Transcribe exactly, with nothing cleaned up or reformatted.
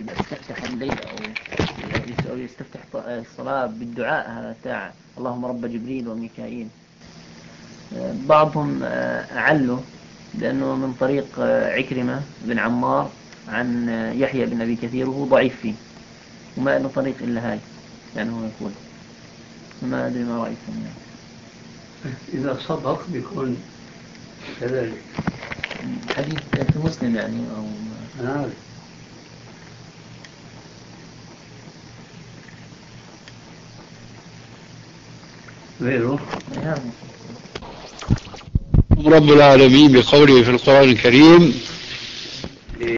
يستفتح الليل أو يستفتح الصلاة بالدعاء هذا تاع اللهم رب جبريل وميكائيل. بعضهم أعله لأنه من طريق عكرمة بن عمار عن يحيى بن أبي كثير وهو ضعيف فيه وما له طريق إلا هاي، يعني هو يقول ما أدري ما رأيكم يعني. إذا صدق بيكون كذلك. حديث في مسلم يعني أو نعم. غيره رب العالمين بقوله في القرآن الكريم